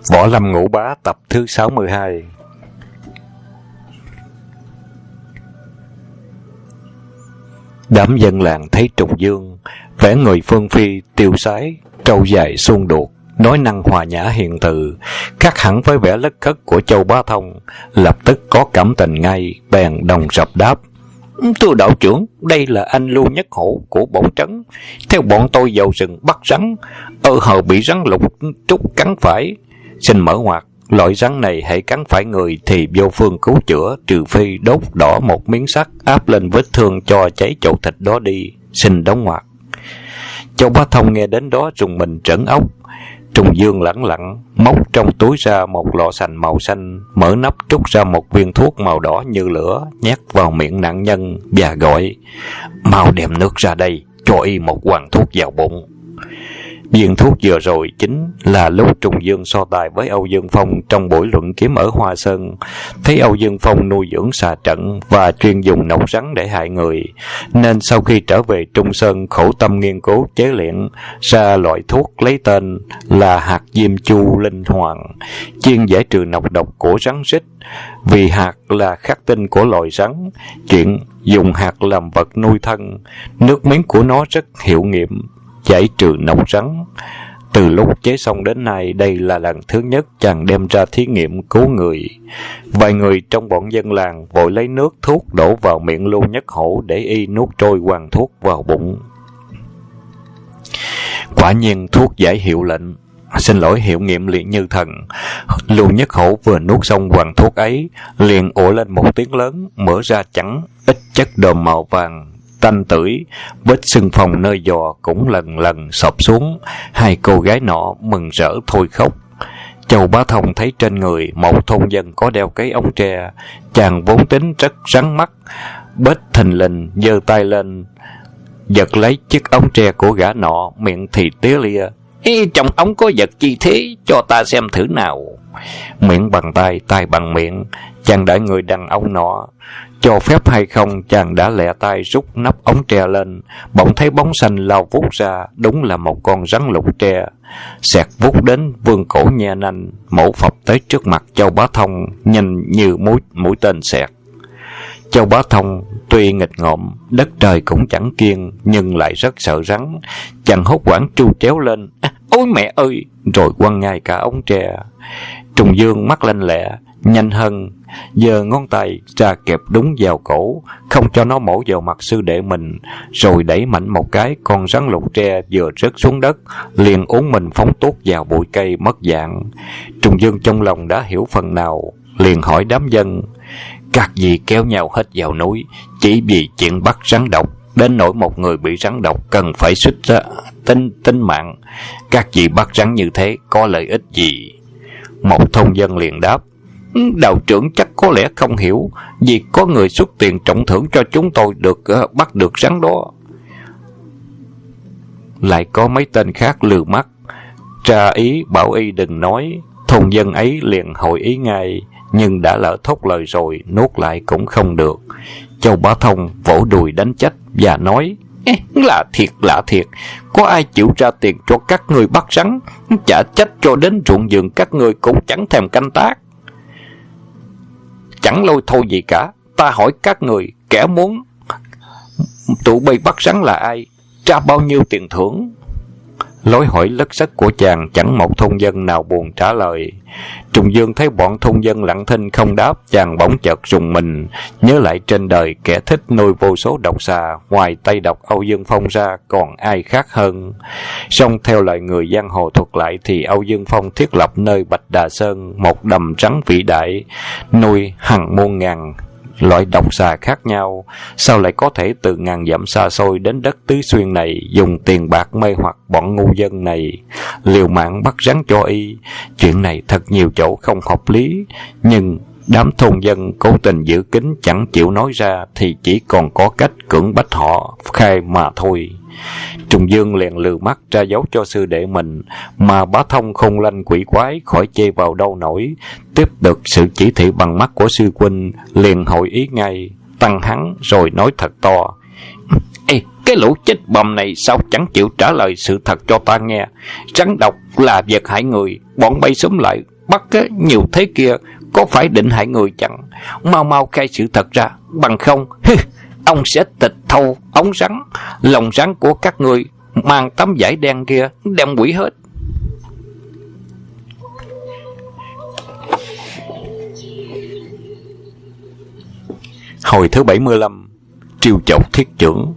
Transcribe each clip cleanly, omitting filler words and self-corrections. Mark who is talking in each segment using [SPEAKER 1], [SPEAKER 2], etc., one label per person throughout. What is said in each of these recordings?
[SPEAKER 1] Võ Lâm Ngũ Bá tập thứ 62. Đám dân làng thấy Trùng Dương vẻ người phương phi tiêu sái, trâu dài suông đuột, nói năng hòa nhã hiền từ, khác hẳn với vẻ lất khất của Châu Bá Thông, lập tức có cảm tình ngay, bèn đồng rập đáp: "Thưa đạo trưởng, đây là anh Lưu Nhất Hổ của bổn trấn. Theo bọn tôi vào rừng bắt rắn, ở hờ bị rắn lục trúc cắn phải. Xin mở ngoặt, loại rắn này hãy cắn phải người thì vô phương cứu chữa, trừ phi đốt đỏ một miếng sắt áp lên vết thương cho cháy chỗ thịt đó đi. Xin đóng ngoặt." Châu Bá Thông nghe đến đó rùng mình trởn óc. Trùng Dương lẳng lặng móc trong túi ra một lọ sành màu xanh, mở nắp trút ra một viên thuốc màu đỏ như lửa, nhét vào miệng nạn nhân và gọi: "Mau đem nước ra đây, cho y một hoàng thuốc vào bụng." Viên thuốc vừa rồi chính là lúc Trùng Dương so tài với Âu Dương Phong trong buổi luận kiếm ở Hoa Sơn. Thấy Âu Dương Phong nuôi dưỡng xà trận và chuyên dùng nọc rắn để hại người, nên sau khi trở về Trung Sơn khổ tâm nghiên cứu chế luyện ra loại thuốc lấy tên là hạt diêm chu linh hoàng, chuyên giải trừ nọc độc của rắn rít. Vì hạt là khắc tinh của loài rắn, chuyện dùng hạt làm vật nuôi thân, nước miếng của nó rất hiệu nghiệm giải trừ nọc rắn. Từ lúc chế xong đến nay, đây là lần thứ nhất chàng đem ra thí nghiệm cứu người. Vài người trong bọn dân làng vội lấy nước thuốc đổ vào miệng Lưu Nhất Hổ để y nuốt trôi hoàng thuốc vào bụng. Quả nhiên thuốc giải hiệu nghiệm liền như thần. Lưu Nhất Hổ vừa nuốt xong hoàng thuốc ấy, liền ủa lên một tiếng lớn, mở ra chẳng ít chất đờm màu vàng tanh tưởi, vết sưng phồng nơi giò cũng lần lần xộp xuống. Hai cô gái nọ mừng rỡ thôi khóc. Châu Bá Thông thấy trên người một thôn dân có đeo cái ống tre, chàng vốn tính rất rắn mắt, bết thình lình giơ tay lên giật lấy chiếc ống tre của gã nọ, miệng thì tía lia: "Trong ống có vật chi thế, cho ta xem thử nào." Miệng bằng tay, tay bằng miệng, chàng đợi người đàn ông nọ cho phép hay không, chàng đã lẹ tay rút nắp ống tre lên, bỗng thấy bóng xanh lao vút ra, đúng là một con rắn lục tre, xẹt vút đến vươn cổ nhe nanh, mổ phập tới trước mặt Châu Bá Thông, nhanh như mũi tên xẹt. Châu Bá Thông tuy nghịch ngợm, đất trời cũng chẳng kiêng, nhưng lại rất sợ rắn. Chàng hốt hoảng tru tréo lên: "Ôi mẹ ơi!" rồi quăng ngay cả ống tre. Trùng Dương mắt lanh lẹ, nhanh hơn, giơ ngón tay ra kẹp đúng vào cổ, không cho nó mổ vào mặt sư đệ mình, rồi đẩy mạnh một cái, con rắn lục tre vừa rớt xuống đất, liền uốn mình phóng tuốt vào bụi cây mất dạng. Trùng Dương trong lòng đã hiểu phần nào, liền hỏi đám dân: "Các vị kéo nhau hết vào núi chỉ vì chuyện bắt rắn độc, đến nỗi một người bị rắn độc cần phải suýt ra tính mạng. Các vị bắt rắn như thế có lợi ích gì?" Một thôn dân liền đáp: "Đạo trưởng chắc có lẽ không hiểu, vì có người xuất tiền trọng thưởng cho chúng tôi bắt được rắn đó." Lại có mấy tên khác lừa mắt tra ý bảo y đừng nói. Thôn dân ấy liền hội ý ngay, nhưng đã lỡ thốt lời rồi, nuốt lại cũng không được. Châu Bá Thông vỗ đùi đánh trách và nói: Lạ thiệt, có ai chịu ra tiền cho các người bắt rắn, chả trách cho đến ruộng vườn các người cũng chẳng thèm canh tác, chẳng lôi thôi gì cả. Ta hỏi các người, kẻ muốn tụi bay bắt rắn là ai, trả bao nhiêu tiền thưởng?" Lối hỏi lất sất của chàng chẳng một thôn dân nào buồn trả lời. Trùng Dương thấy bọn thôn dân lặng thinh không đáp, chàng bỗng chợt rùng mình, nhớ lại trên đời kẻ thích nuôi vô số độc xà, ngoài Tây Độc Âu Dương Phong ra còn ai khác hơn. Song theo lời người giang hồ thuật lại thì Âu Dương Phong thiết lập nơi Bạch Đà Sơn một đầm rắn vĩ đại, nuôi hàng muôn ngàn loại độc xà khác nhau. Sao lại có thể từ ngàn dặm xa xôi đến đất Tứ Xuyên này dùng tiền bạc mê hoặc bọn ngu dân này, liều mạng bắt rắn cho y? Chuyện này thật nhiều chỗ không hợp lý, nhưng đám thôn dân cố tình giữ kín chẳng chịu nói ra, thì chỉ còn có cách cưỡng bách họ khai mà thôi. Trùng Dương liền lừa mắt ra dấu cho sư đệ mình, mà Bá Thông không lanh quỷ quái khỏi chê vào đâu nổi. Tiếp được sự chỉ thị bằng mắt của sư huynh, liền hội ý ngay, tăng hắn rồi nói thật to: Cái lũ chết bầm này sao chẳng chịu trả lời sự thật cho ta nghe? Rắn độc là vật hại người, bọn bay xúm lại bắt nhiều thế kia, có phải định hại người chẳng? Mau mau khai sự thật ra, bằng không ông sẽ tịch thâu ống rắn, lòng rắn của các người, mang tấm vải đen kia đem quỷ hết. Hồi thứ 75, trêu chọc thiết trưởng.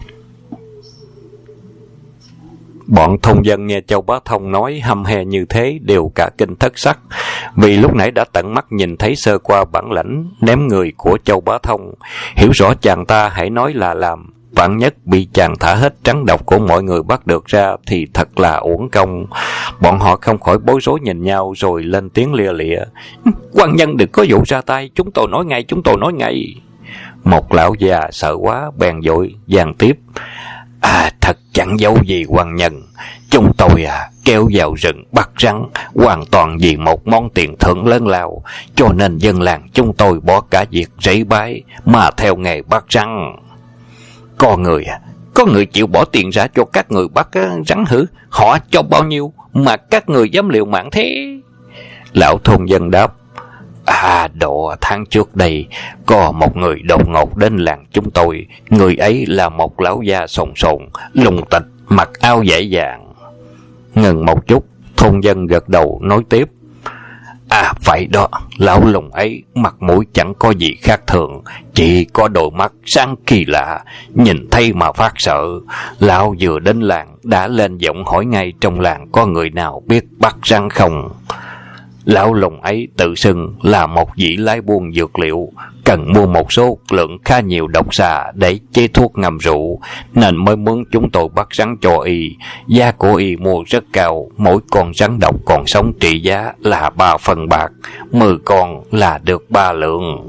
[SPEAKER 1] Bọn thôn dân nghe Châu Bá Thông nói hăm he như thế đều cả kinh thất sắc, vì lúc nãy đã tận mắt nhìn thấy sơ qua bản lãnh ném người của Châu Bá Thông, hiểu rõ chàng ta hãy nói là làm, vạn nhất bị chàng thả hết trắng độc của mọi người bắt được ra thì thật là uổng công. Bọn họ không khỏi bối rối nhìn nhau rồi lên tiếng lia lịa: quan nhân đừng có vụ ra tay, chúng tôi nói ngay, chúng tôi nói ngay. Một lão già sợ quá bèn vội giằng tiếp: thật chẳng giấu gì quan nhân, chúng tôi kéo vào rừng bắt rắn hoàn toàn vì một món tiền thưởng lớn lao, cho nên dân làng chúng tôi bỏ cả việc rẫy bái mà theo nghề bắt rắn. Có người chịu bỏ tiền ra cho các người bắt rắn hử? Họ cho bao nhiêu mà các người dám liều mạng thế? Lão thôn dân đáp: độ tháng trước đây có một người đột ngột đến làng chúng tôi. Người ấy là một lão già sồn sồn, lùng tịch, mặc áo dải vàng. Ngừng một chút, thôn dân gật đầu nói tiếp: phải đó, lão lùng ấy mặt mũi chẳng có gì khác thường, chỉ có đôi mắt sáng kỳ lạ, nhìn thấy mà phát sợ. Lão vừa đến làng đã lên giọng hỏi ngay trong làng có người nào biết bắt rắn không. Lão lùng ấy tự xưng là một vị lái buôn dược liệu, cần mua một số lượng khá nhiều độc xà để chế thuốc ngâm rượu, nên mới muốn chúng tôi bắt rắn cho y. Giá của y mua rất cao, mỗi con rắn độc còn sống trị giá là 3 phần bạc, 10 con là được 3 lượng.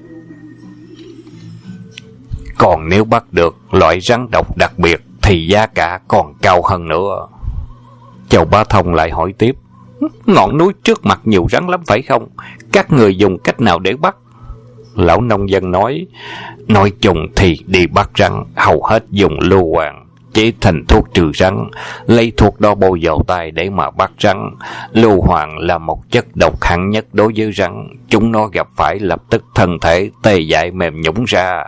[SPEAKER 1] Còn nếu bắt được loại rắn độc đặc biệt thì giá cả còn cao hơn nữa. Châu Bá Thông lại hỏi tiếp: ngọn núi trước mặt nhiều rắn lắm phải không? Các người dùng cách nào để bắt? Lão nông dân nói chung thì đi bắt rắn hầu hết dùng lưu hoàng chế thành thuốc trừ rắn, lấy thuốc đó bôi vào tay để mà bắt rắn. Lưu hoàng là một chất độc hạng nhất đối với rắn, chúng nó gặp phải lập tức thân thể tê dại mềm nhũn ra.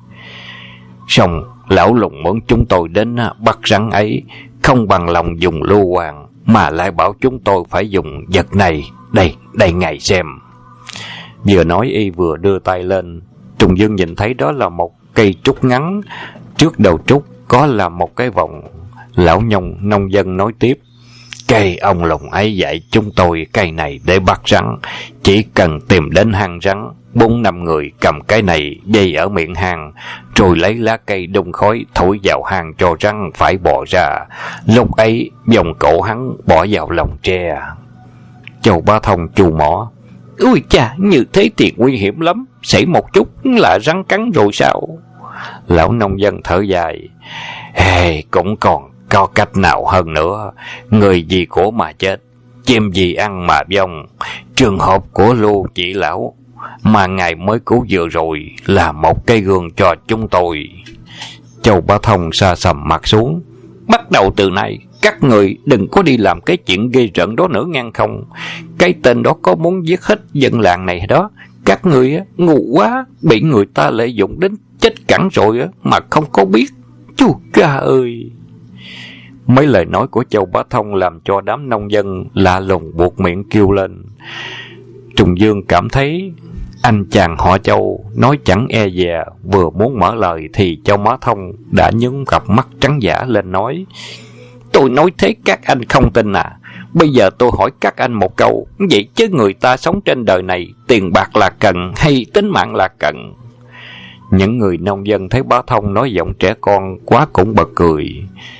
[SPEAKER 1] Xong lão lùng muốn chúng tôi đến bắt rắn ấy, không bằng lòng dùng lưu hoàng, mà lại bảo chúng tôi phải dùng vật này. Đây ngài xem. Vừa nói y vừa đưa tay lên. Trùng Dương nhìn thấy đó là một cây trúc ngắn, trước đầu trúc có là một cái vòng. Lão nông dân nói tiếp: cây ông lùng ấy dạy chúng tôi cây này để bắt rắn. Chỉ cần tìm đến hang rắn, 4-5 người cầm cái này dây ở miệng hang, rồi lấy lá cây đun khói thổi vào hang cho rắn phải bò ra. Lúc ấy vòng cổ hắn bỏ vào lòng tre. Châu Bá Thông chù mỏ: ui cha, như thế thì nguy hiểm lắm, xảy một chút là rắn cắn rồi sao? Lão nông dân thở dài: cũng còn có cách nào hơn nữa. Người vì của mà chết, chim vì ăn mà vong. Trường hợp của Lưu chị lão mà ngài mới cứu vừa rồi là một cái gương cho chúng tôi. Châu Bá Thông sa sầm mặt xuống: bắt đầu từ nay các người đừng có đi làm cái chuyện ghê rợn đó nữa ngang không? Cái tên đó có muốn giết hết dân làng này đó. Các người ngu quá, bị người ta lợi dụng đến chết cẳng rồi mà không có biết. Chú cha ơi! Mấy lời nói của Châu Bá Thông làm cho đám nông dân lạ lùng buộc miệng kêu lên. Trùng Dương cảm thấy anh chàng họ Châu nói chẳng e dè, vừa muốn mở lời thì Châu Bá Thông đã nhướng cặp mắt trắng dã lên nói: tôi nói thế các anh không tin à? Bây giờ tôi hỏi các anh một câu, vậy chứ người ta sống trên đời này, tiền bạc là cần hay tính mạng là cần? Những người nông dân thấy Bá Thông nói giọng trẻ con quá cũng bật cười.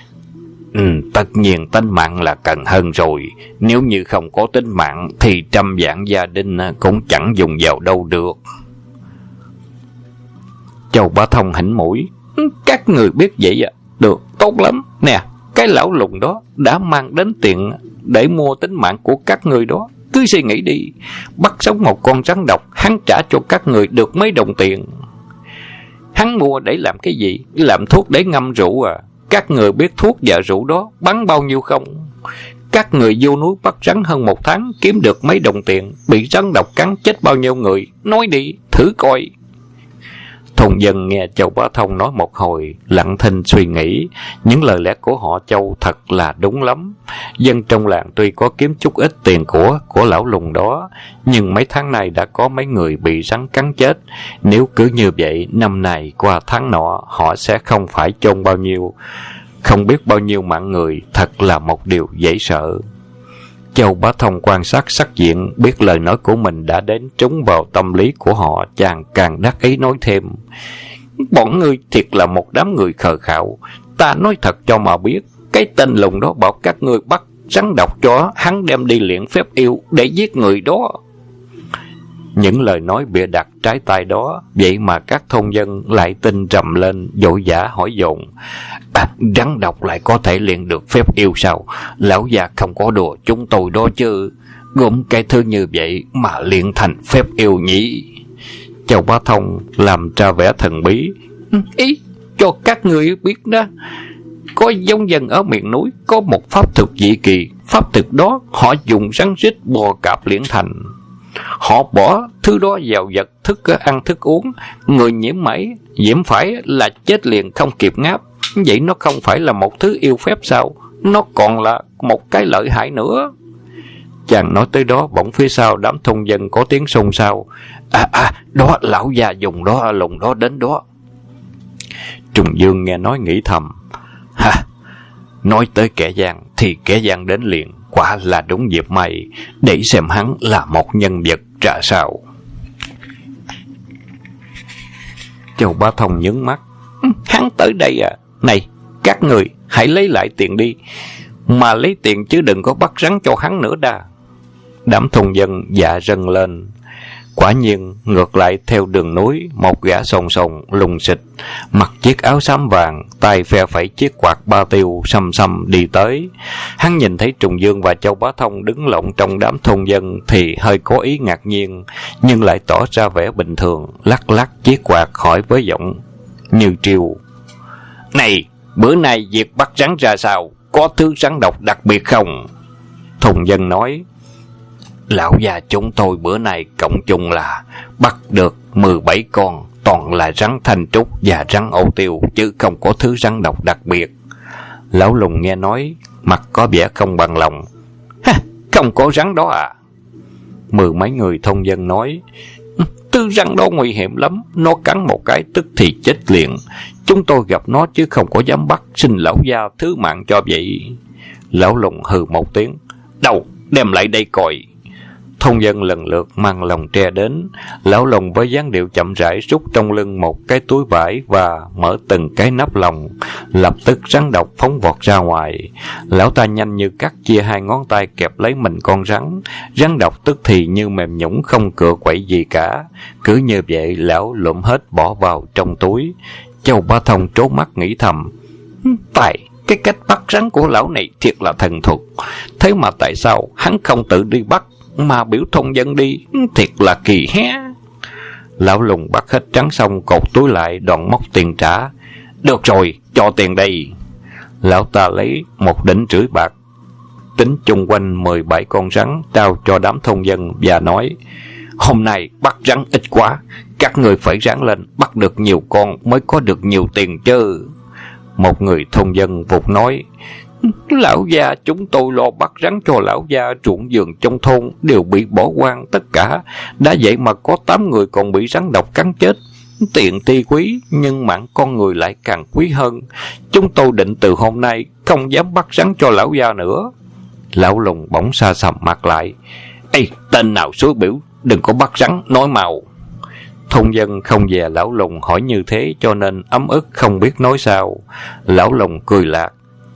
[SPEAKER 1] Tất nhiên tính mạng là cần hơn rồi. Nếu như không có tính mạng thì 100 vạn gia đình cũng chẳng dùng vào đâu được. Châu Bá Thông hỉnh mũi: các người biết vậy à? Được, tốt lắm. Nè, cái lão lùng đó đã mang đến tiền để mua tính mạng của các người đó. Cứ suy nghĩ đi, bắt sống một con rắn độc, hắn trả cho các người được mấy đồng tiền. Hắn mua để làm cái gì? Làm thuốc để ngâm rượu à? Các người biết thuốc và rượu đó bán bao nhiêu không? Các người vô núi bắt rắn hơn 1 tháng, kiếm được mấy đồng tiền, bị rắn độc cắn chết bao nhiêu người? Nói đi, thử coi. Thôn dân nghe Châu Bá Thông nói một hồi, lặng thinh suy nghĩ. Những lời lẽ của họ Châu thật là đúng lắm. Dân trong làng tuy có kiếm chút ít tiền của lão lùng đó, nhưng mấy tháng nay đã có mấy người bị rắn cắn chết. Nếu cứ như vậy, năm này qua tháng nọ, họ sẽ không phải chôn bao nhiêu, không biết bao nhiêu mạng người. Thật là một điều dễ sợ. Châu Bá Thông quan sát sắc diện, biết lời nói của mình đã đến trúng vào tâm lý của họ, chàng càng đắc ý nói thêm: bọn ngươi thiệt là một đám người khờ khạo. Ta nói thật cho mà biết, cái tên lùng đó bảo các ngươi bắt rắn độc cho hắn đem đi luyện phép yêu để giết người đó. Những lời nói bịa đặt trái tai đó, vậy mà các thôn dân lại tin rầm lên, vội vã hỏi dồn: rắn độc lại có thể luyện được phép yêu sao? Lão già không có đùa chúng tôi đó chứ. Gồm cái thứ như vậy mà luyện thành phép yêu nhỉ? Châu Bá Thông làm ra vẻ thần bí: ý cho các người biết đó, có giống dân ở miền núi có một pháp thuật dị kỳ. Pháp thuật đó họ dùng rắn rít bò cạp luyện thành. Họ bỏ thứ đó vào vật thức ăn thức uống, người nhiễm phải là chết liền không kịp ngáp. Vậy nó không phải là một thứ yêu phép sao? Nó còn là một cái lợi hại nữa. Chàng nói tới đó, bỗng phía sau đám thôn dân có tiếng xôn xao: đó lão già dùng đó lùng đó đến đó. Trùng Dương nghe nói nghĩ thầm: nói tới kẻ gian thì kẻ gian đến liền, quả là đúng dịp may, để xem hắn là một nhân vật ra sao. Châu Bá Thông nhướng mắt: hắn tới đây à? Này, các người hãy lấy lại tiền đi, mà lấy tiền chứ đừng có bắt rắn cho hắn nữa đa. Đám thôn dân dạ rần lên. Quả nhiên ngược lại theo đường núi, một gã sồn sồn lùng xịch, mặc chiếc áo xám vàng, tay phe phẩy chiếc quạt ba tiêu xăm xăm đi tới. Hắn nhìn thấy Trùng Dương và Châu Bá Thông đứng lộng trong đám thôn dân thì hơi có ý ngạc nhiên, nhưng lại tỏ ra vẻ bình thường, lắc lắc chiếc quạt hỏi với giọng như triều: này, bữa nay việc bắt rắn ra sao? Có thứ rắn độc đặc biệt không? Thôn dân nói: lão già chúng tôi bữa nay cộng chung là bắt được 17 con, toàn là rắn thanh trúc và rắn ô tiêu, chứ không có thứ rắn độc đặc biệt. Lão lùng nghe nói, mặt có vẻ không bằng lòng: không có rắn đó à? 10 mấy người thôn dân nói: thứ rắn đó nguy hiểm lắm, nó cắn một cái tức thì chết liền. Chúng tôi gặp nó chứ không có dám bắt, xin lão gia thứ mạng cho vậy. Lão lùng hừ một tiếng: đâu, đem lại đây coi. Thôn dân lần lượt mang lồng tre đến. Lão lùng với dáng điệu chậm rãi rút trong lưng một cái túi vải và mở từng cái nắp lồng. Lập tức rắn độc phóng vọt ra ngoài. Lão ta nhanh như cắt chia 2 ngón tay kẹp lấy mình con rắn. Rắn độc tức thì như mềm nhũn không cựa quậy gì cả. Cứ như vậy lão lụm hết bỏ vào trong túi. Châu Bá Thông trố mắt nghĩ thầm: tại cái cách bắt rắn của lão này thiệt là thần thuật. Thế mà tại sao hắn không tự đi bắt mà biểu thôn dân đi, thiệt là kỳ hé. Lão lùng bắt hết rắn xong cột túi lại, đoạn móc tiền trả. Được rồi, cho tiền đây. Lão ta lấy 1,5 đỉnh bạc, tính chung quanh 17 con rắn, trao cho đám thôn dân và nói: hôm nay bắt rắn ít quá, các người phải ráng lên, bắt được nhiều con mới có được nhiều tiền chứ. Một người thôn dân vụt nói: lão gia chúng tôi lo bắt rắn cho lão gia, ruộng vườn trong thôn đều bị bỏ hoang tất cả, đã vậy mà có 8 người còn bị rắn độc cắn chết. Tiền thì quý, nhưng mạng con người lại càng quý hơn. Chúng tôi định từ hôm nay không dám bắt rắn cho lão gia nữa. Lão lùng bỗng sa sầm mặt lại: ê, tên nào suối biểu đừng có bắt rắn, nói màu. Thôn dân không dè lão lùng hỏi như thế, cho nên ấm ức không biết nói sao. Lão lùng cười lạc: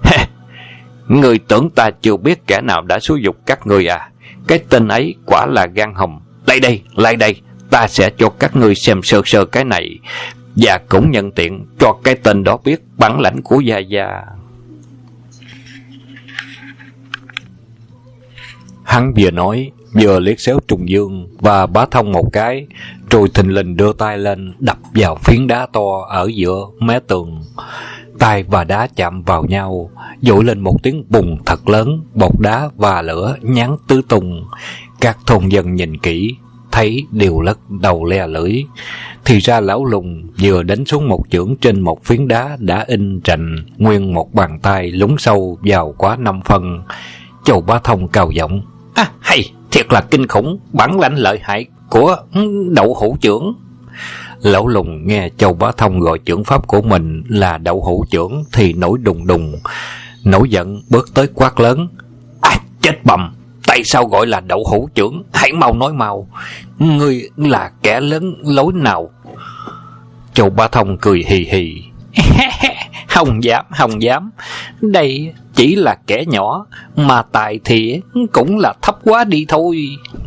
[SPEAKER 1] người tưởng ta chưa biết kẻ nào đã xúi giục các người à? Cái tên ấy quả là gan hùm. Lại đây, ta sẽ cho các ngươi xem sơ sơ cái này, và cũng nhân tiện cho cái tên đó biết bản lãnh của gia gia. Hắn vừa nói vừa liếc xéo Trùng Dương và Bá Thông một cái, rồi thình lình đưa tay lên đập vào phiến đá to ở giữa mé tường. tay và đá chạm vào nhau, dội lên một tiếng bùng thật lớn, bọt đá và lửa nhán tứ tung. Các thôn dân nhìn kỹ, thấy đều lắc đầu le lưỡi. Thì ra lão lùng vừa đánh xuống một chưởng trên một phiến đá đã in rành nguyên một bàn tay lún sâu vào quá 5 phân. Châu Bá Thông cao giọng: hay, thiệt là kinh khủng, bản lãnh lợi hại của Đậu Hũ Chưởng. Lão lùng nghe Châu Bá Thông gọi chưởng pháp của mình là Đậu Hũ Chưởng thì nổi đùng đùng, nổi giận bước tới quát lớn: chết bầm, tại sao gọi là Đậu Hũ Chưởng? Hãy mau nói mau, ngươi là kẻ lớn lối nào? Châu Bá Thông cười hì hì: Không dám, đây chỉ là kẻ nhỏ, mà tài thì cũng là thấp quá đi thôi.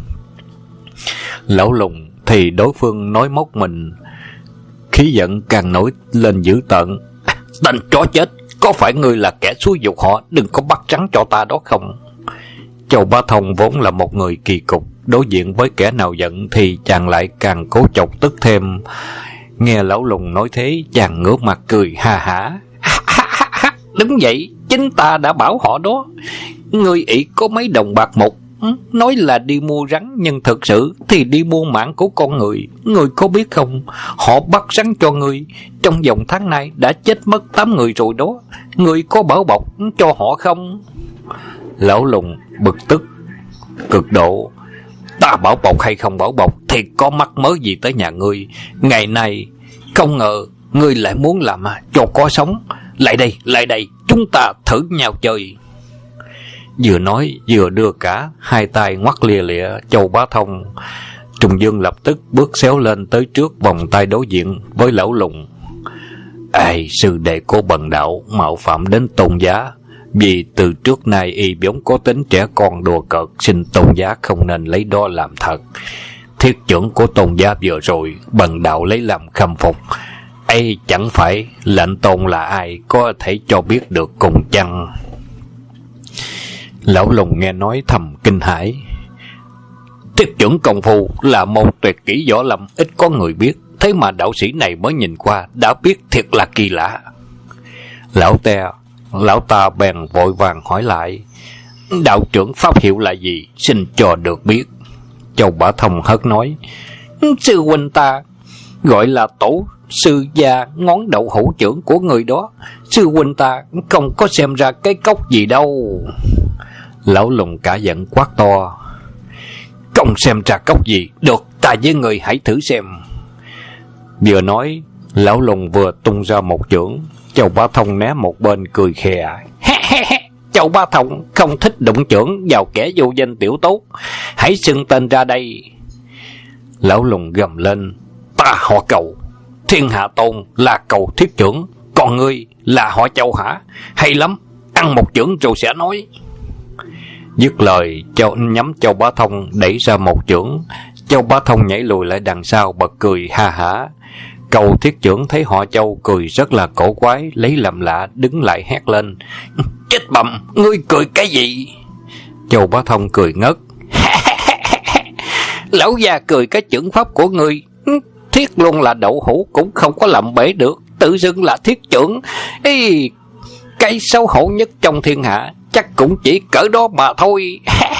[SPEAKER 1] Lão lùng thì đối phương nói móc mình, khí giận càng nổi lên dữ tợn: tên chó chết, có phải ngươi là kẻ xúi giục họ đừng có bắt rắn cho ta đó không? Châu Bá Thông vốn là một người kỳ cục, đối diện với kẻ nào giận thì chàng lại càng cố chọc tức thêm. Nghe lão lùng nói thế, chàng ngửa mặt cười ha hả: Đúng vậy, chính ta đã bảo họ đó. Ngươi ỷ có mấy đồng bạc một, nói là đi mua rắn, nhưng thực sự thì đi mua mạng của con người. Ngươi có biết không, họ bắt rắn cho ngươi, trong vòng tháng nay đã chết mất 8 người rồi đó. Ngươi có bảo bọc cho họ không? Lão lùng bực tức cực độ: Ta bảo bọc hay không bảo bọc thì có mắc mớ gì tới nhà ngươi. Ngày nay không ngờ ngươi lại muốn làm cho có sống. Lại đây, chúng ta thử nhau chơi. Vừa nói vừa đưa cả hai tay ngoắt lìa lịa Châu Bá Thông. Trùng Dương lập tức bước xéo lên tới trước vòng tay đối diện với lão lùng: Sư đệ của bần đạo mạo phạm đến tôn giá, vì từ trước nay y vốn có tính trẻ con đùa cợt, xin tôn giá không nên lấy đó làm thật. Thiết chưởng của tôn giá vừa rồi bần đạo lấy làm khâm phục, ấy chẳng phải lệnh tôn là ai có thể cho biết được cùng chăng? Lão lùng nghe nói thầm kinh hãi: Thiết chưởng công phu là môn tuyệt kỹ võ lâm, ít có người biết, thế mà đạo sĩ này mới nhìn qua đã biết, thiệt là kỳ lạ. Lão ta bèn vội vàng hỏi lại: Đạo trưởng pháp hiệu là gì, xin cho được biết. Châu Bá Thông hớt nói: Sư huynh ta gọi là tổ sư gia ngón đậu hũ chưởng của người đó. Sư huynh ta không có xem ra cái cốc gì đâu. Lão lùng cả giận quát to: Không xem ra cốc gì, được, ta với người hãy thử xem. Vừa nói, lão lùng vừa tung ra một chưởng. Châu Bá Thông né một bên cười khè: Châu Bá Thông không thích đụng chưởng vào kẻ vô danh tiểu tốt, hãy xưng tên ra đây. Lão lùng gầm lên: Ta họ Cầu, thiên hạ tôn là Cầu Thiết Chưởng, còn ngươi là họ Châu hả? Hay lắm, ăn một chưởng rồi sẽ nói. Dứt lời, nhắm Châu Bá Thông đẩy ra một chưởng. Châu Bá Thông nhảy lùi lại đằng sau bật cười ha hả. Cầu Thiết Chưởng thấy họ Châu cười rất là cổ quái, lấy làm lạ đứng lại hét lên: Chết bầm, ngươi cười cái gì? Châu Bá Thông cười ngất: Lão già cười cái chưởng pháp của ngươi, thiết luôn là đậu hũ cũng không có làm bể được, tự dưng là thiết chưởng. Cái xấu hổ nhất trong thiên hạ chắc cũng chỉ cỡ đó mà thôi.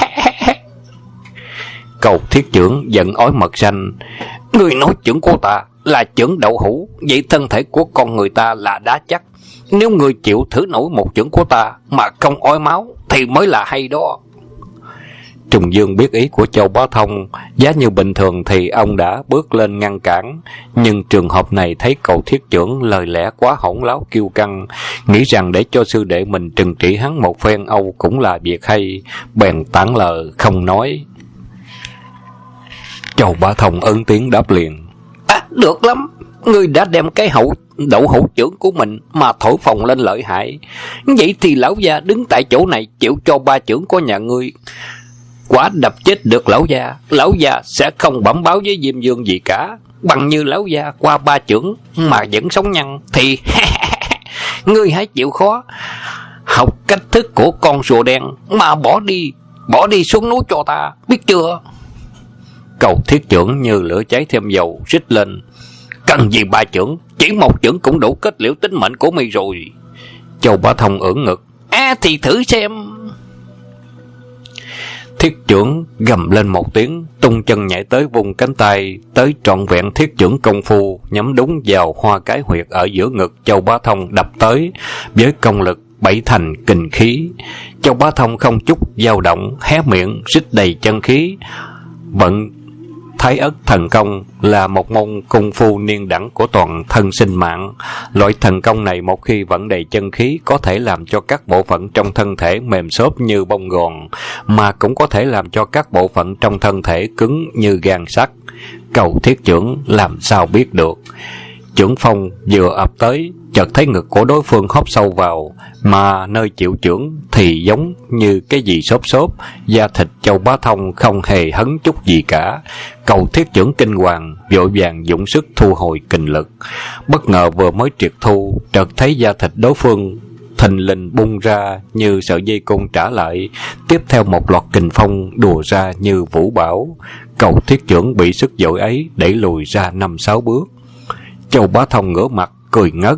[SPEAKER 1] Cầu Thiết Chưởng giận ói mật xanh: Ngươi nói chưởng của ta là chưởng đậu hũ, vậy thân thể của con người ta là đá chắc. Nếu ngươi chịu thử nổi một chưởng của ta mà không ói máu thì mới là hay đó. Trùng Dương biết ý của Châu Bá Thông, giá như bình thường thì ông đã bước lên ngăn cản, nhưng trường hợp này thấy Cầu Thiết Chưởng lời lẽ quá hỗn láo kiêu căng, nghĩ rằng để cho sư đệ mình trừng trị hắn một phen Âu cũng là việc hay, bèn tản lờ không nói. Châu Bá Thông ấn tiếng đáp liền: Được lắm, ngươi đã đem cái đậu hũ chưởng của mình mà thổi phồng lên lợi hại, vậy thì lão gia đứng tại chỗ này chịu cho 3 chưởng của nhà ngươi, quả đập chết được lão gia sẽ không bẩm báo với Diêm Dương gì cả. Bằng như lão gia qua 3 chưởng mà vẫn sống nhăn thì ngươi hãy chịu khó học cách thức của con rùa đen mà bỏ đi xuống núi cho ta, biết chưa? Cầu Thiết Chưởng như lửa cháy thêm dầu, rít lên: Cần gì 3 chưởng, chỉ 1 chưởng cũng đủ kết liễu tính mệnh của mi rồi. Châu Bá Thông ưỡn ngực. Thì thử xem. Thiết chưởng gầm lên một tiếng, tung chân nhảy tới, vùng cánh tay tới trọn vẹn thiết chưởng công phu, nhắm đúng vào hoa cái huyệt ở giữa ngực Châu Bá Thông đập tới với công lực bảy thành kình khí. Châu Bá Thông không chút dao động, hé miệng rít đầy chân khí. Vận Thái Ất thần công là một môn công phu niên đẳng của toàn thân sinh mạng. Loại thần công này một khi vận đầy chân khí có thể làm cho các bộ phận trong thân thể mềm xốp như bông gòn, mà cũng có thể làm cho các bộ phận trong thân thể cứng như gan sắt. Cầu thiết chưởng làm sao biết được. Chưởng phong vừa ập tới, chợt thấy ngực của đối phương hóp sâu vào, mà nơi chịu chưởng thì giống như cái gì xốp xốp, da thịt Châu Bá Thông không hề hấn chút gì cả. Cầu thiết chưởng kinh hoàng, vội vàng dũng sức thu hồi kình lực. Bất ngờ vừa mới triệt thu, chợt thấy da thịt đối phương thình lình bung ra như sợi dây côn trả lại, tiếp theo một loạt kình phong đùa ra như vũ bão. Cầu thiết chưởng bị sức dội ấy đẩy lùi ra 5-6 bước. Châu Bá Thông ngửa mặt cười ngất.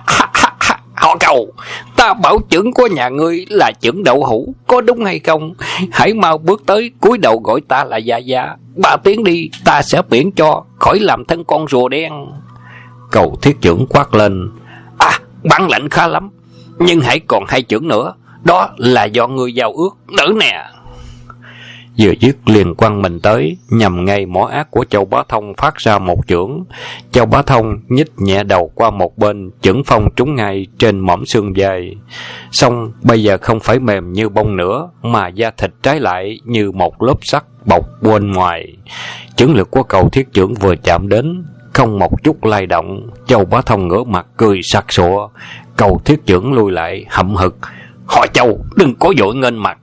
[SPEAKER 1] Họ Cầu, ta bảo chưởng của nhà ngươi là chưởng đậu hũ, có đúng hay không? Hãy mau bước tới, cúi đầu gọi ta là Gia Gia. 3 tiếng đi, ta sẽ biển cho, khỏi làm thân con rùa đen. Cầu thiết chưởng quát lên. Bản lãnh khá lắm, nhưng hãy còn 2 chưởng nữa, đó là do ngươi giao ước, đỡ nè. Vừa dứt liền quăng mình tới, nhằm ngay mỏ ác của Châu Bá Thông phát ra một chưởng. Châu Bá Thông nhích nhẹ đầu qua một bên, chưởng phong trúng ngay trên mỏm xương vai. Xong bây giờ không phải mềm như bông nữa, mà da thịt trái lại như một lớp sắt bọc bên ngoài. Chưởng lực của cầu thiết chưởng vừa chạm đến, không một chút lay động. Châu Bá Thông ngửa mặt cười sặc sụa. Cầu thiết chưởng lui lại hậm hực. Họ Châu, đừng có vội nghênh mặt.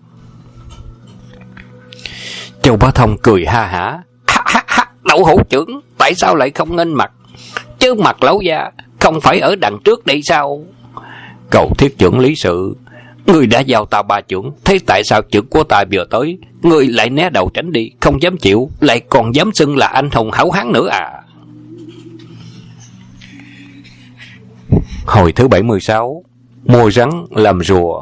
[SPEAKER 1] Châu Bá Thông cười ha hả. Đậu hũ chưởng, tại sao lại không nghênh mặt? Chứ mặt lão gia không phải ở đằng trước đây sao? Cầu thiết chưởng lý sự. Ngươi đã giao ta 3 chưởng, thế tại sao chưởng của ta vừa tới ngươi lại né đầu tránh đi, không dám chịu, lại còn dám xưng là anh hùng hảo hán nữa à? Hồi thứ 76. Mua rắn làm rùa.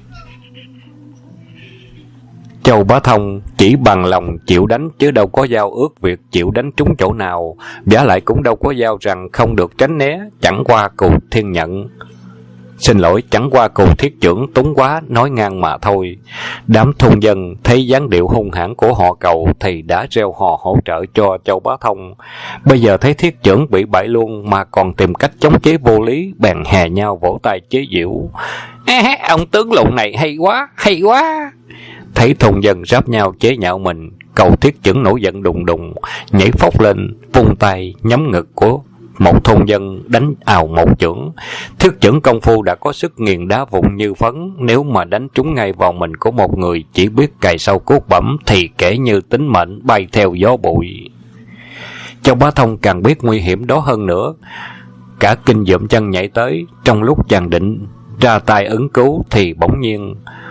[SPEAKER 1] Châu Bá Thông chỉ bằng lòng chịu đánh, chứ đâu có giao ước việc chịu đánh trúng chỗ nào, vả lại cũng đâu có giao rằng không được tránh né. Chẳng qua Cù Thiên Nhận, xin lỗi, chẳng qua Cù Thiết chưởng túng quá nói ngang mà thôi. Đám thôn dân thấy dáng điệu hung hãn của họ Cầu thì đã reo hò hỗ trợ cho Châu Bá Thông. Bây giờ thấy Thiết chưởng bị bại luôn mà còn tìm cách chống chế vô lý, bèn hè nhau vỗ tay chế giễu. Ông tướng lùn này hay quá, hay quá. Thấy thôn dân ráp nhau chế nhạo mình, Cầu Thiết chưởng nổi giận đùng đùng, nhảy phóc lên, vung tay nhắm ngực của một thôn dân đánh ào một chưởng. Thiết chưởng công phu đã có sức nghiền đá vụn như phấn, nếu mà đánh trúng ngay vào mình của một người chỉ biết cày sâu cốt bẩm thì kể như tính mệnh bay theo gió bụi. Châu Bá Thông càng biết nguy hiểm đó hơn nữa, cả kinh dụm chân nhảy tới. Trong lúc chàng định ra tay ứng cứu thì bỗng nhiên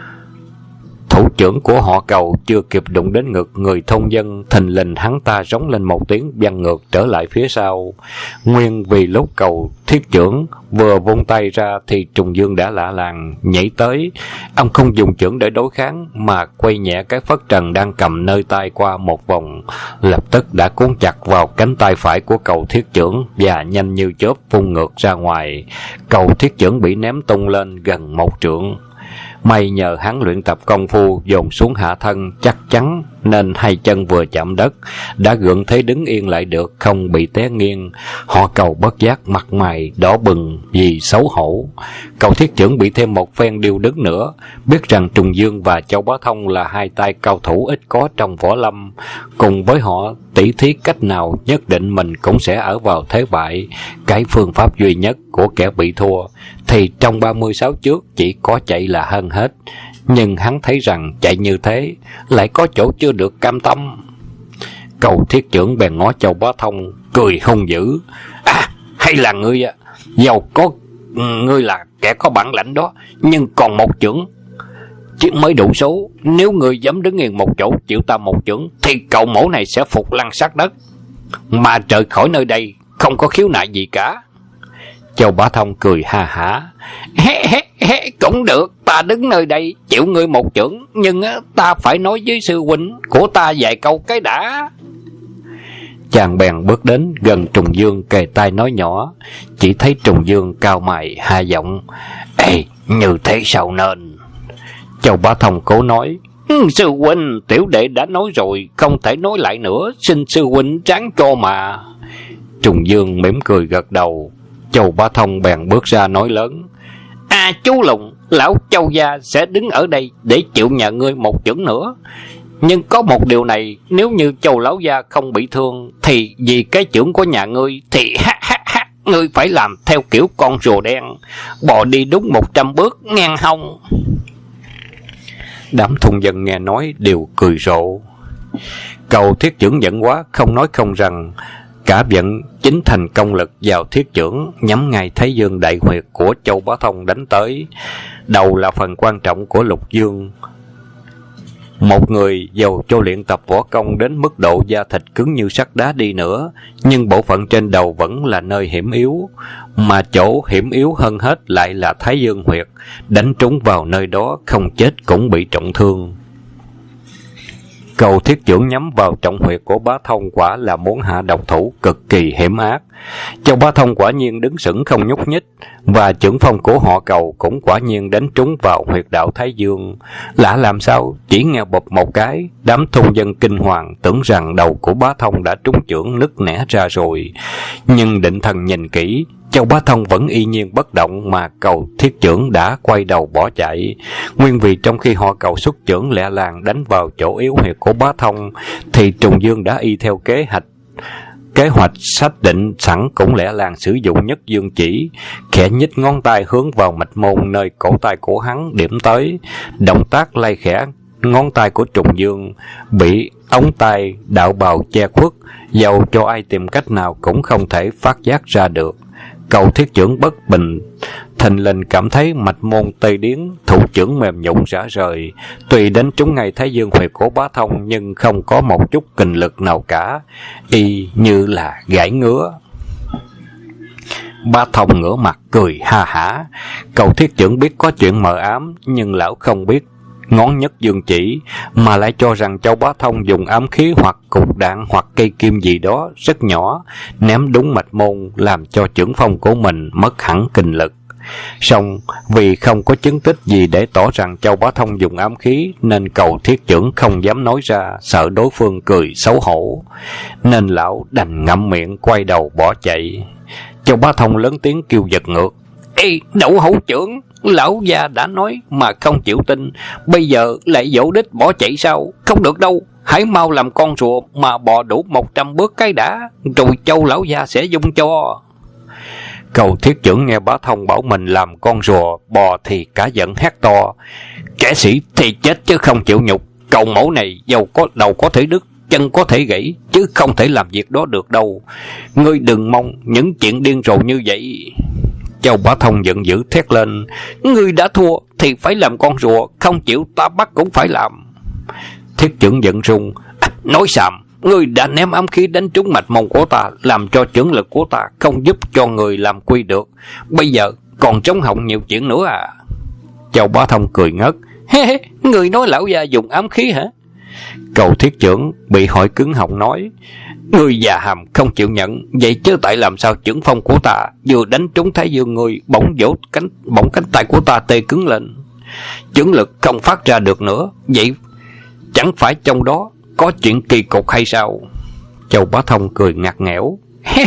[SPEAKER 1] thủ trưởng của họ Cầu chưa kịp đụng đến ngực người thôn dân, thình lình hắn ta rống lên một tiếng văng ngược trở lại phía sau. Nguyên vì lúc Cầu Thiết chưởng vừa vung tay ra thì Trùng Dương đã lạ làng nhảy tới. Ông không dùng chưởng để đối kháng mà quay nhẹ cái phất trần đang cầm nơi tay qua một vòng, lập tức đã cuốn chặt vào cánh tay phải của Cầu Thiết chưởng và nhanh như chớp vung ngược ra ngoài. Cầu Thiết chưởng bị ném tung lên gần 1 trượng. May nhờ hắn luyện tập công phu dồn xuống hạ thân chắc chắn, nên 2 chân vừa chạm đất đã gượng thế đứng yên lại được, không bị té nghiêng. Họ Cầu bất giác mặt mày đỏ bừng vì xấu hổ. Cầu Thiết chưởng bị thêm một phen điêu đứng nữa, biết rằng Trùng Dương và Châu Bá Thông là 2 tay cao thủ ít có trong võ lâm, cùng với họ tỉ thí cách nào nhất định mình cũng sẽ ở vào thế bại. Cái phương pháp duy nhất của kẻ bị thua thì trong 36 trước chỉ có chạy là hơn hết, nhưng hắn thấy rằng chạy như thế lại có chỗ chưa được cam tâm. Cầu Thiết chưởng bèn ngó Châu Bá Thông cười hung dữ. Hay là ngươi giàu có, ngươi là kẻ có bản lãnh đó, nhưng còn 1 chưởng chứ mới đủ số. Nếu ngươi dám đứng yên một chỗ chịu ta 1 chưởng thì cậu mổ này sẽ phục lăn sát đất, mà rời khỏi nơi đây không có khiếu nại gì cả. Châu Bá Thông cười ha hả. Cũng được, ta đứng nơi đây chịu ngươi một chưởng, nhưng ta phải nói với sư huynh của ta vài câu cái đã. Chàng bèn bước đến gần Trùng Dương, kề tai nói nhỏ. Chỉ thấy Trùng Dương cao mày hạ giọng: Ê, như thế sao nên? Châu Bá Thông cố nói: Sư huynh, tiểu đệ đã nói rồi, không thể nói lại nữa, xin sư huynh ráng cho mà. Trùng Dương mỉm cười gật đầu. Châu Bá Thông bèn bước ra nói lớn: Chú Lùng, lão Châu gia sẽ đứng ở đây để chịu nhà ngươi một chưởng nữa. Nhưng có một điều này, nếu như Châu lão gia không bị thương, thì vì cái chưởng của nhà ngươi thì ngươi phải làm theo kiểu con rùa đen, bò đi đúng 100 bước ngang hông. Đám thôn dân nghe nói đều cười rộ. Cầu thiết chưởng giận quá, không nói không rằng, cả vận chính thành công lực vào thiết chưởng, nhắm ngay Thái Dương đại huyệt của Châu Bá Thông đánh tới. Đầu là phần quan trọng của Lục Dương. Một người dầu cho luyện tập võ công đến mức độ da thịt cứng như sắt đá đi nữa, nhưng bộ phận trên đầu vẫn là nơi hiểm yếu, mà chỗ hiểm yếu hơn hết lại là Thái Dương huyệt. Đánh trúng vào nơi đó, không chết cũng bị trọng thương. Cầu thiết chưởng nhắm vào trọng huyệt của Bá Thông quả là muốn hạ độc thủ cực kỳ hiểm ác. Châu Bá Thông quả nhiên đứng sững không nhúc nhích, và chưởng phong của họ Cầu cũng quả nhiên đánh trúng vào huyệt đạo Thái Dương. Lạ làm sao, chỉ nghe bụp một cái, đám thôn dân kinh hoàng tưởng rằng đầu của Bá Thông đã trúng chưởng nứt nẻ ra rồi. Nhưng định thần nhìn kỹ, Châu Bá Thông vẫn y nhiên bất động, mà Cầu thiết chưởng đã quay đầu bỏ chạy. Nguyên vì trong khi họ Cầu xuất chưởng lẹ làng đánh vào chỗ yếu huyệt của Bá Thông, thì Trùng Dương đã y theo kế hoạch xác định sẵn, cũng lẽ làng sử dụng nhất dương chỉ, khẽ nhích ngón tay hướng vào mạch môn nơi cổ tay của hắn điểm tới. Động tác lay khẽ ngón tay của Trùng Dương bị ống tay đạo bào che khuất, dầu cho ai tìm cách nào cũng không thể phát giác ra được. Cầu thiết chưởng bất bình, thình lình cảm thấy mạch môn tê điếng, thủ chưởng mềm nhũn rã rời. Tuy đánh trúng ngay Thái Dương huyệt của Bá Thông, nhưng không có một chút kình lực nào cả, y như là gãi ngứa. Bá Thông ngửa mặt cười ha hả. Cầu thiết chưởng biết có chuyện mờ ám, nhưng lão không biết ngón nhất dương chỉ, mà lại cho rằng Châu Bá Thông dùng ám khí hoặc cục đạn hoặc cây kim gì đó rất nhỏ ném đúng mạch môn, làm cho chưởng phong của mình mất hẳn kình lực. Song vì không có chứng tích gì để tỏ rằng Châu Bá Thông dùng ám khí, nên Cầu thiết chưởng không dám nói ra, sợ đối phương cười xấu hổ, nên lão đành ngậm miệng quay đầu bỏ chạy. Châu Bá Thông lớn tiếng kêu giật ngược: Ê, đậu hũ trưởng, lão gia đã nói mà không chịu tin, bây giờ lại dỗ đích bỏ chạy sao? Không được đâu, hãy mau làm con rùa mà bò đủ 100 bước cái đã, rồi Châu lão gia sẽ dung cho. Cầu thiết chưởng nghe Bá Thông bảo mình làm con rùa bò thì cả giận hét to: Kẻ sĩ thì chết chứ không chịu nhục, cậu mẫu này dầu có đầu có thể đứt, chân có thể gãy, chứ không thể làm việc đó được đâu. Ngươi đừng mong những chuyện điên rồ như vậy. Châu Bá Thông giận dữ thét lên: Ngươi đã thua thì phải làm con rùa, không chịu ta bắt cũng phải làm. Thiết chưởng giận rung: Nói xàm, ngươi đã ném ám khí đánh trúng mạch môn của ta, làm cho chưởng lực của ta không giúp cho người làm quy được, bây giờ còn trống họng nhiều chuyện nữa à? Châu Bá Thông cười ngất: Ngươi nói lão gia dùng ám khí hả? Cầu thiết chưởng bị hỏi cứng họng nói: Ngươi già hàm không chịu nhận, vậy chứ tại làm sao chưởng phong của ta vừa đánh trúng Thái Dương ngươi, bỗng cánh tay của ta tê cứng lên, chưởng lực không phát ra được nữa, vậy chẳng phải trong đó có chuyện kỳ cục hay sao? Châu Bá Thông cười ngặt nghẽo: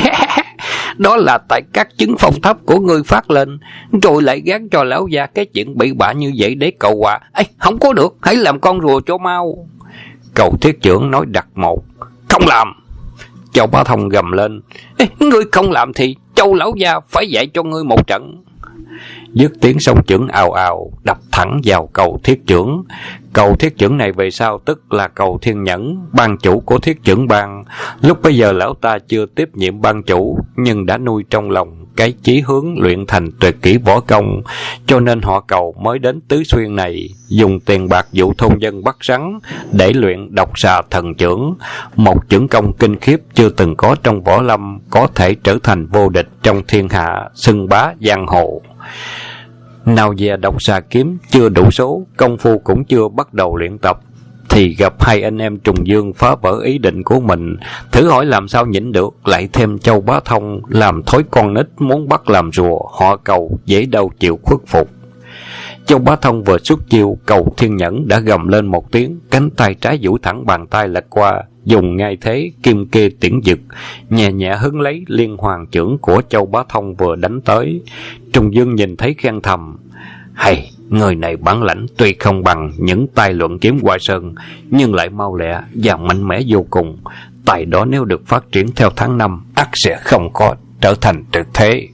[SPEAKER 1] Đó là tại các chứng phong thấp của ngươi phát lên, rồi lại gán cho lão gia cái chuyện bị bạ như vậy để cầu hòa. Ê, không có được, hãy làm con rùa cho mau. Cầu thiết chưởng nói đặt một: Không làm. Châu Bá Thông gầm lên: Ê, ngươi không làm thì Châu lão gia phải dạy cho ngươi một trận. Dứt tiếng song chưởng ào ào đập thẳng vào Cầu thiết chưởng. Cầu thiết chưởng này về sau tức là Cầu Thiên Nhẫn, ban chủ của thiết chưởng bang. Lúc bây giờ lão ta chưa tiếp nhiệm ban chủ, nhưng đã nuôi trong lòng cái chí hướng luyện thành tuyệt kỹ võ công, cho nên họ Cầu mới đến Tứ Xuyên này, dùng tiền bạc dụ thôn dân bắt rắn để luyện độc xà thần chưởng, một chưởng công kinh khiếp chưa từng có trong võ lâm, có thể trở thành vô địch trong thiên hạ, xưng bá giang hồ. Nào về độc xà kiếm chưa đủ số, công phu cũng chưa bắt đầu luyện tập, thì gặp hai anh em Trùng Dương phá vỡ ý định của mình, thử hỏi làm sao nhịn được, lại thêm Châu Bá Thông làm thói con nít muốn bắt làm rùa, họ Cầu dễ đâu chịu khuất phục. Châu Bá Thông vừa xuất chiêu, Cầu Thiên Nhẫn đã gầm lên một tiếng, cánh tay trái duỗi thẳng, bàn tay lật qua, dùng ngay thế kim kê tiễn dực, nhẹ nhẹ hứng lấy liên hoàn chưởng của Châu Bá Thông vừa đánh tới. Trùng Dương nhìn thấy khen thầm: hay, người này bản lãnh tuy không bằng những tài luận kiếm Hoa Sơn, nhưng lại mau lẹ và mạnh mẽ vô cùng. Tài đó nếu được phát triển theo tháng năm, ắt sẽ không có trở thành tuyệt thế.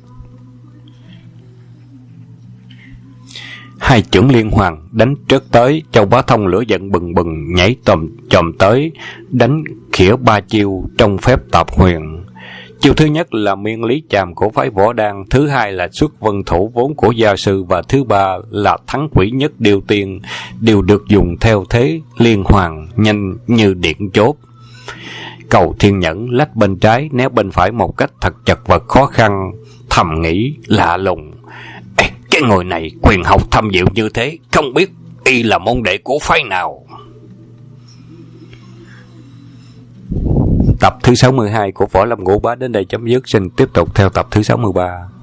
[SPEAKER 1] Hai chưởng liên hoàn đánh trước tới, Châu Bá Thông lửa giận bừng bừng nhảy chồm tới, đánh khỉa ba chiêu trong phép tạp huyền. Chiêu thứ nhất là miên lý chàm của phái Võ Đan, thứ hai là xuất vân thủ vốn của gia sư, và thứ ba là thắng quỷ nhất điêu tiên, đều được dùng theo thế liên hoàn nhanh như điện chốt. Cầu Thiên Nhẫn lách bên trái né bên phải một cách thật chật vật khó khăn, thầm nghĩ lạ lùng: ê, cái người này quyền học thâm diệu như thế, không biết y là môn đệ của phái nào. Tập thứ 62 của Võ Lâm Ngũ Bá đến đây chấm dứt. Xin tiếp tục theo tập thứ 63.